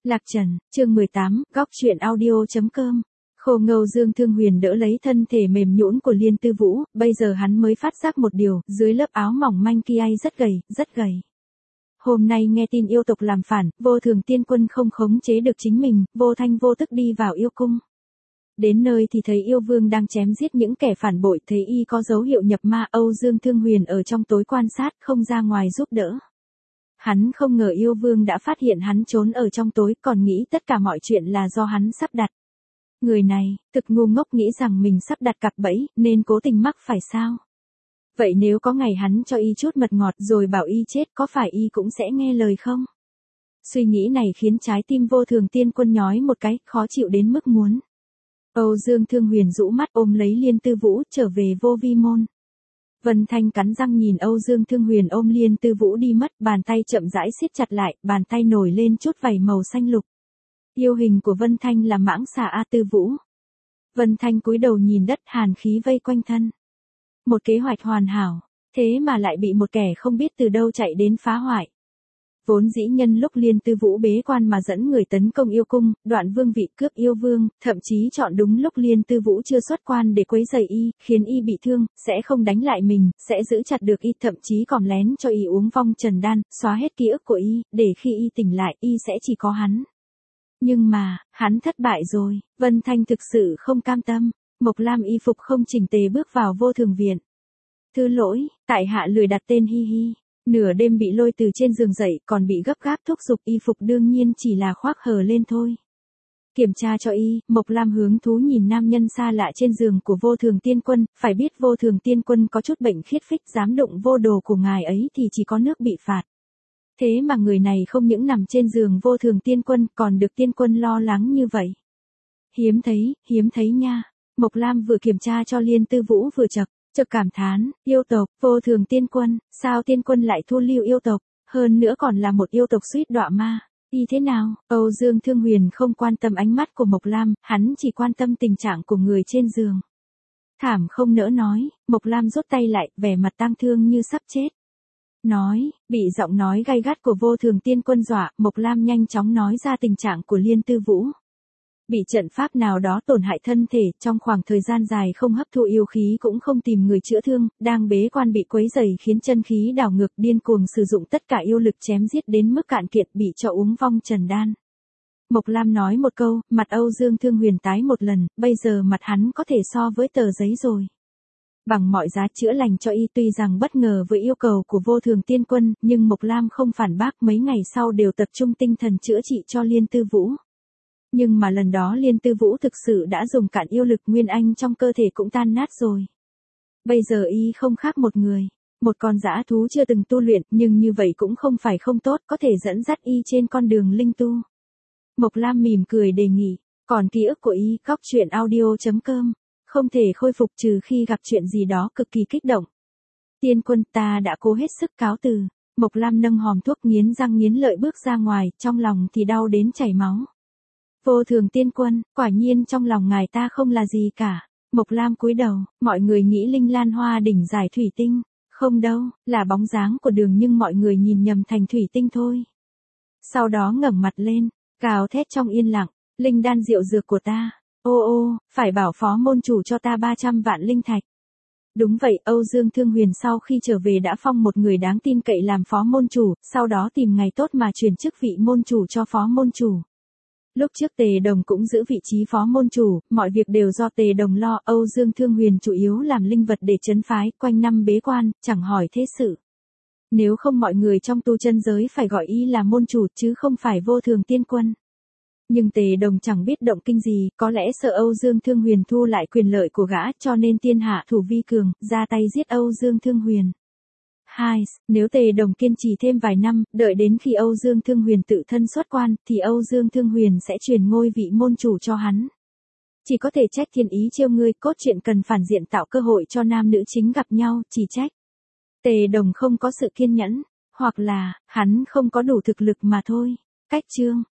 Lạc Trần, chương 18, góc truyện audio.com. Khô Ngâu Dương Thương Huyền đỡ lấy thân thể mềm nhũn của Liên Tư Vũ, bây giờ hắn mới phát giác một điều, dưới lớp áo mỏng manh kia rất gầy, rất gầy. Hôm nay nghe tin yêu tộc làm phản, Vô Thường Tiên Quân không khống chế được chính mình, vô thanh vô tức đi vào yêu cung. Đến nơi thì thấy yêu vương đang chém giết những kẻ phản bội, thấy y có dấu hiệu nhập ma. Âu Dương Thương Huyền ở trong tối quan sát, không ra ngoài giúp đỡ. Hắn không ngờ yêu vương đã phát hiện hắn trốn ở trong tối, còn nghĩ tất cả mọi chuyện là do hắn sắp đặt. Người này, thực ngu ngốc, nghĩ rằng mình sắp đặt cặp bẫy, nên cố tình mắc phải sao? Vậy nếu có ngày hắn cho y chút mật ngọt rồi bảo y chết, có phải y cũng sẽ nghe lời không? Suy nghĩ này khiến trái tim Vô Thường Tiên Quân nhói một cái, khó chịu đến mức muốn. Âu Dương Thương Huyền rũ mắt ôm lấy Liên Tư Vũ, trở về Vô Vi Môn. Vân Thanh cắn răng nhìn Âu Dương Thương Huyền ôm Liên Tư Vũ đi mất, bàn tay chậm rãi siết chặt lại, bàn tay nổi lên chút vảy màu xanh lục. Yêu hình của Vân Thanh là mãng xà A Tư Vũ. Vân Thanh cúi đầu nhìn đất, hàn khí vây quanh thân. Một kế hoạch hoàn hảo, thế mà lại bị một kẻ không biết từ đâu chạy đến phá hoại. Vốn dĩ nhân lúc Liên Tư Vũ bế quan mà dẫn người tấn công yêu cung, đoạn vương vị cướp yêu vương, thậm chí chọn đúng lúc Liên Tư Vũ chưa xuất quan để quấy rầy y, khiến y bị thương, sẽ không đánh lại mình, sẽ giữ chặt được y, thậm chí còn lén cho y uống vong trần đan, xóa hết ký ức của y, để khi y tỉnh lại y sẽ chỉ có hắn. Nhưng mà, hắn thất bại rồi. Vân Thanh thực sự không cam tâm. Mộc Lam y phục không chỉnh tề bước vào Vô Thường viện. Thứ lỗi, tại hạ lười đặt tên Hi Hi. Nửa đêm bị lôi từ trên giường dậy, còn bị gấp gáp thúc giục, y phục đương nhiên chỉ là khoác hở lên thôi. Kiểm tra cho y, Mộc Lam hứng thú nhìn nam nhân xa lạ trên giường của Vô Thường Tiên Quân, phải biết Vô Thường Tiên Quân có chút bệnh khiết phích, dám đụng vô đồ của ngài ấy thì chỉ có nước bị phạt. Thế mà người này không những nằm trên giường Vô Thường Tiên Quân, còn được Tiên Quân lo lắng như vậy. Hiếm thấy nha. Mộc Lam vừa kiểm tra cho Liên Tư Vũ vừa chợt cảm thán, yêu tộc, Vô Thường Tiên Quân, sao Tiên Quân lại thu lưu yêu tộc, hơn nữa còn là một yêu tộc suýt đọa ma, y thế nào? Âu Dương Thương Huyền không quan tâm ánh mắt của Mộc Lam, hắn chỉ quan tâm tình trạng của người trên giường. Thảm không nỡ nói, Mộc Lam rút tay lại, vẻ mặt tang thương như sắp chết. Bị giọng nói gay gắt của Vô Thường Tiên Quân dọa, Mộc Lam nhanh chóng nói ra tình trạng của Liên Tư Vũ. Bị trận pháp nào đó tổn hại thân thể, trong khoảng thời gian dài không hấp thụ yêu khí cũng không tìm người chữa thương, đang bế quan bị quấy rầy khiến chân khí đảo ngược, điên cuồng sử dụng tất cả yêu lực chém giết đến mức cạn kiệt, bị cho uống vong trần đan. Mộc Lam nói một câu, mặt Âu Dương Thương Huyền tái một lần, bây giờ mặt hắn có thể so với tờ giấy rồi. Bằng mọi giá chữa lành cho y, tuy rằng bất ngờ với yêu cầu của Vô Thường Tiên Quân, nhưng Mộc Lam không phản bác, mấy ngày sau đều tập trung tinh thần chữa trị cho Liên Tư Vũ. Nhưng mà lần đó Liên Tư Vũ thực sự đã dùng cạn yêu lực, nguyên anh trong cơ thể cũng tan nát rồi. Bây giờ y không khác một người, một con dã thú chưa từng tu luyện, nhưng như vậy cũng không phải không tốt, có thể dẫn dắt y trên con đường linh tu. Mộc Lam mỉm cười đề nghị, còn ký ức của y, góc truyện audio.com, không thể khôi phục trừ khi gặp chuyện gì đó cực kỳ kích động. Tiên Quân, ta đã cố hết sức cáo từ. Mộc Lam nâng hòm thuốc, nghiến răng nghiến lợi bước ra ngoài, trong lòng thì đau đến chảy máu. Vô Thường Tiên Quân, quả nhiên trong lòng ngài ta không là gì cả. Mộc Lam cúi đầu, mọi người nghĩ Linh Lan Hoa đỉnh giải thủy tinh. Không đâu, là bóng dáng của đường, nhưng mọi người nhìn nhầm thành thủy tinh thôi. Sau đó ngẩng mặt lên, gào thét trong yên lặng, linh đan diệu dược của ta. Ô, phải bảo phó môn chủ cho ta 300 vạn linh thạch. Đúng vậy, Âu Dương Thương Huyền sau khi trở về đã phong một người đáng tin cậy làm phó môn chủ, sau đó tìm ngày tốt mà chuyển chức vị môn chủ cho phó môn chủ. Lúc trước Tề Đồng cũng giữ vị trí phó môn chủ, mọi việc đều do Tề Đồng lo, Âu Dương Thương Huyền chủ yếu làm linh vật để trấn phái, quanh năm bế quan, chẳng hỏi thế sự. Nếu không mọi người trong tu chân giới phải gọi y là môn chủ chứ không phải Vô Thường Tiên Quân. Nhưng Tề Đồng chẳng biết động kinh gì, có lẽ sợ Âu Dương Thương Huyền thu lại quyền lợi của gã, cho nên tiên hạ thủ vi cường, ra tay giết Âu Dương Thương Huyền. Nếu Tề Đồng kiên trì thêm vài năm, đợi đến khi Âu Dương Thương Huyền tự thân xuất quan, thì Âu Dương Thương Huyền sẽ truyền ngôi vị môn chủ cho hắn. Chỉ có thể trách thiên ý trêu ngươi, cốt truyện cần phản diện tạo cơ hội cho nam nữ chính gặp nhau, chỉ trách Tề Đồng không có sự kiên nhẫn, hoặc là, hắn không có đủ thực lực mà thôi. Cách chương